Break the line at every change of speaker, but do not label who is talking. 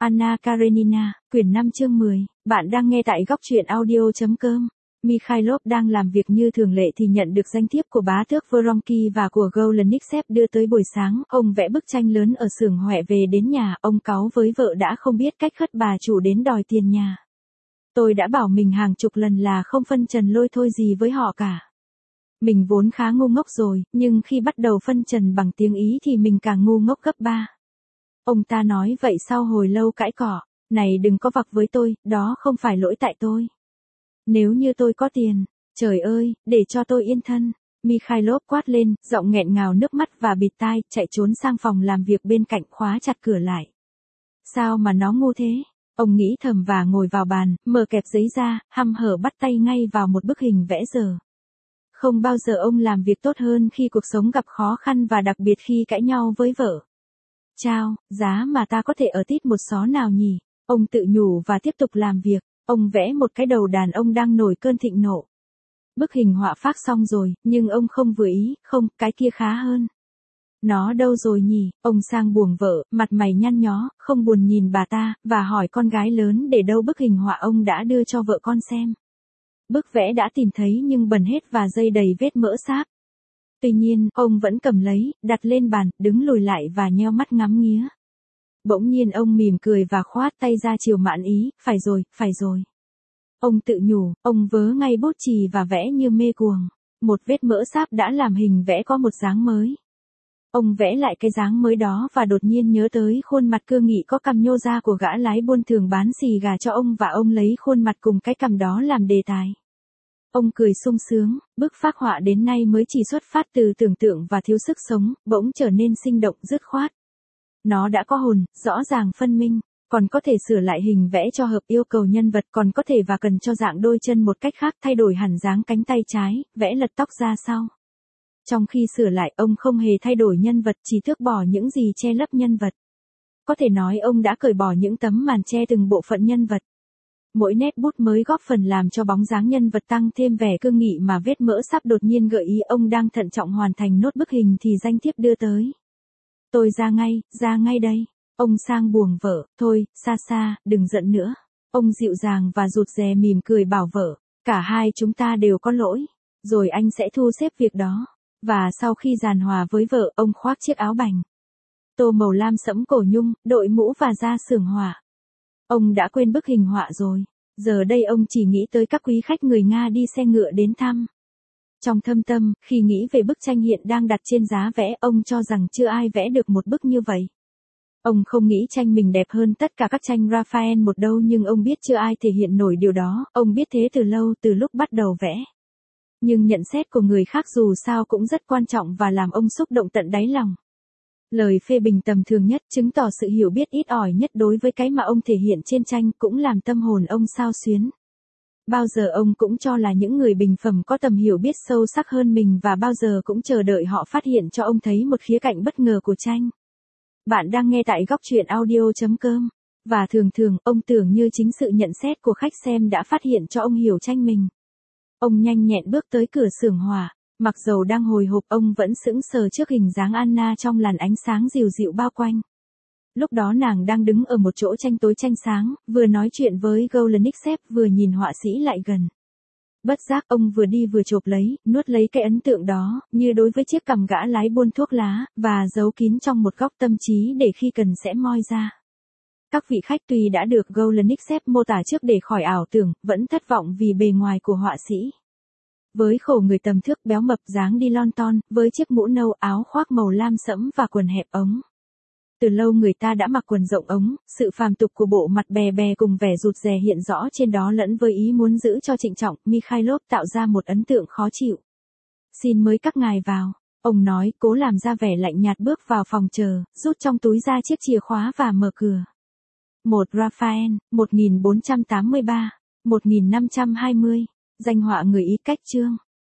Anna Karenina, quyển 5 chương 10, bạn đang nghe tại góc truyện audio.com. Mikhailov đang làm việc như thường lệ thì nhận được danh thiếp của bá tước Vronsky và của Golenisev đưa tới buổi sáng. Ông vẽ bức tranh lớn ở xưởng Huệ về đến nhà, ông cáu với vợ đã không biết cách khất bà chủ đến đòi tiền nhà. Tôi đã bảo mình hàng chục lần là không phân trần lôi thôi gì với họ cả. Mình vốn khá ngu ngốc rồi, nhưng khi bắt đầu phân trần bằng tiếng Ý thì mình càng ngu ngốc gấp 3. Ông ta nói vậy sau hồi lâu cãi cọ, này đừng có vặc với tôi, đó không phải lỗi tại tôi. Nếu như tôi có tiền, trời ơi, để cho tôi yên thân. Mikhailov quát lên, giọng nghẹn ngào nước mắt và bịt tai, chạy trốn sang phòng làm việc bên cạnh khóa chặt cửa lại. Sao mà nó ngu thế? Ông nghĩ thầm và ngồi vào bàn, mở kẹp giấy ra, hăm hở bắt tay ngay vào một bức hình vẽ giờ. Không bao giờ ông làm việc tốt hơn khi cuộc sống gặp khó khăn và đặc biệt khi cãi nhau với vợ. Chao, giá mà ta có thể ở tít một xó nào nhỉ? Ông tự nhủ và tiếp tục làm việc. Ông vẽ một cái đầu đàn ông đang nổi cơn thịnh nộ. Bức hình họa phác xong rồi, nhưng ông không vừa ý, không, cái kia khá hơn. Nó đâu rồi nhỉ? Ông sang buồng vợ, mặt mày nhăn nhó, không buồn nhìn bà ta, và hỏi con gái lớn để đâu bức hình họa ông đã đưa cho vợ con xem. Bức vẽ đã tìm thấy nhưng bẩn hết và dây đầy vết mỡ sáp. Tuy nhiên, ông vẫn cầm lấy, đặt lên bàn, đứng lùi lại và nheo mắt ngắm nghía. Bỗng nhiên ông mỉm cười và khoát tay ra chiều mạn ý, phải rồi, phải rồi. Ông tự nhủ, ông vớ ngay bút chì và vẽ như mê cuồng. Một vết mỡ sáp đã làm hình vẽ có một dáng mới. Ông vẽ lại cái dáng mới đó và đột nhiên nhớ tới khuôn mặt cương nghị có cằm nhô ra của gã lái buôn thường bán xì gà cho ông và ông lấy khuôn mặt cùng cái cằm đó làm đề tài. Ông cười sung sướng, bức phác họa đến nay mới chỉ xuất phát từ tưởng tượng và thiếu sức sống, bỗng trở nên sinh động dứt khoát. Nó đã có hồn, rõ ràng phân minh, còn có thể sửa lại hình vẽ cho hợp yêu cầu nhân vật, còn có thể và cần cho dạng đôi chân một cách khác, thay đổi hẳn dáng cánh tay trái, vẽ lật tóc ra sau. Trong khi sửa lại, ông không hề thay đổi nhân vật, chỉ tước bỏ những gì che lấp nhân vật. Có thể nói ông đã cởi bỏ những tấm màn che từng bộ phận nhân vật. Mỗi nét bút mới góp phần làm cho bóng dáng nhân vật tăng thêm vẻ cương nghị mà vết mỡ sắp đột nhiên gợi ý ông đang thận trọng hoàn thành nốt bức hình thì danh thiếp đưa tới. Tôi ra ngay đây. Ông sang buồng vợ, thôi, xa, đừng giận nữa. Ông dịu dàng và rụt rè mỉm cười bảo vợ, cả hai chúng ta đều có lỗi, rồi anh sẽ thu xếp việc đó. Và sau khi giàn hòa với vợ, ông khoác chiếc áo bành tô màu lam sẫm cổ nhung, đội mũ và ra xưởng họa. Ông đã quên bức hình họa rồi. Giờ đây ông chỉ nghĩ tới các quý khách người Nga đi xe ngựa đến thăm. Trong thâm tâm, khi nghĩ về bức tranh hiện đang đặt trên giá vẽ, ông cho rằng chưa ai vẽ được một bức như vậy. Ông không nghĩ tranh mình đẹp hơn tất cả các tranh Raphael một đâu, nhưng ông biết chưa ai thể hiện nổi điều đó, ông biết thế từ lâu, từ lúc bắt đầu vẽ. Nhưng nhận xét của người khác dù sao cũng rất quan trọng và làm ông xúc động tận đáy lòng. Lời phê bình tầm thường nhất chứng tỏ sự hiểu biết ít ỏi nhất đối với cái mà ông thể hiện trên tranh, cũng làm tâm hồn ông xao xuyến. Bao giờ ông cũng cho là những người bình phẩm có tầm hiểu biết sâu sắc hơn mình và bao giờ cũng chờ đợi họ phát hiện cho ông thấy một khía cạnh bất ngờ của tranh. Bạn đang nghe tại góc truyện audio.com. Và thường ông tưởng như chính sự nhận xét của khách xem đã phát hiện cho ông hiểu tranh mình. Ông nhanh nhẹn bước tới cửa xưởng họa. Mặc dầu đang hồi hộp, ông vẫn sững sờ trước hình dáng Anna trong làn ánh sáng dịu dịu bao quanh. Lúc đó nàng đang đứng ở một chỗ tranh tối tranh sáng, vừa nói chuyện với Golenisev vừa nhìn họa sĩ lại gần. Bất giác ông vừa đi vừa chộp lấy, nuốt lấy cái ấn tượng đó, như đối với chiếc cằm gã lái buôn thuốc lá, và giấu kín trong một góc tâm trí để khi cần sẽ moi ra. Các vị khách tuy đã được Golenisev mô tả trước để khỏi ảo tưởng, vẫn thất vọng vì bề ngoài của họa sĩ. Với khổ người tầm thước béo mập dáng đi lon ton, với chiếc mũ nâu, áo khoác màu lam sẫm và quần hẹp ống. Từ lâu người ta đã mặc quần rộng ống, sự phàm tục của bộ mặt bè bè cùng vẻ rụt rè hiện rõ trên đó lẫn với ý muốn giữ cho trịnh trọng, Mikhailov tạo ra một ấn tượng khó chịu. Xin mời các ngài vào, ông nói, cố làm ra vẻ lạnh nhạt bước vào phòng chờ, rút trong túi ra chiếc chìa khóa và mở cửa. Một Raphael, 1483, 1520. Danh họa người Ý cách chương.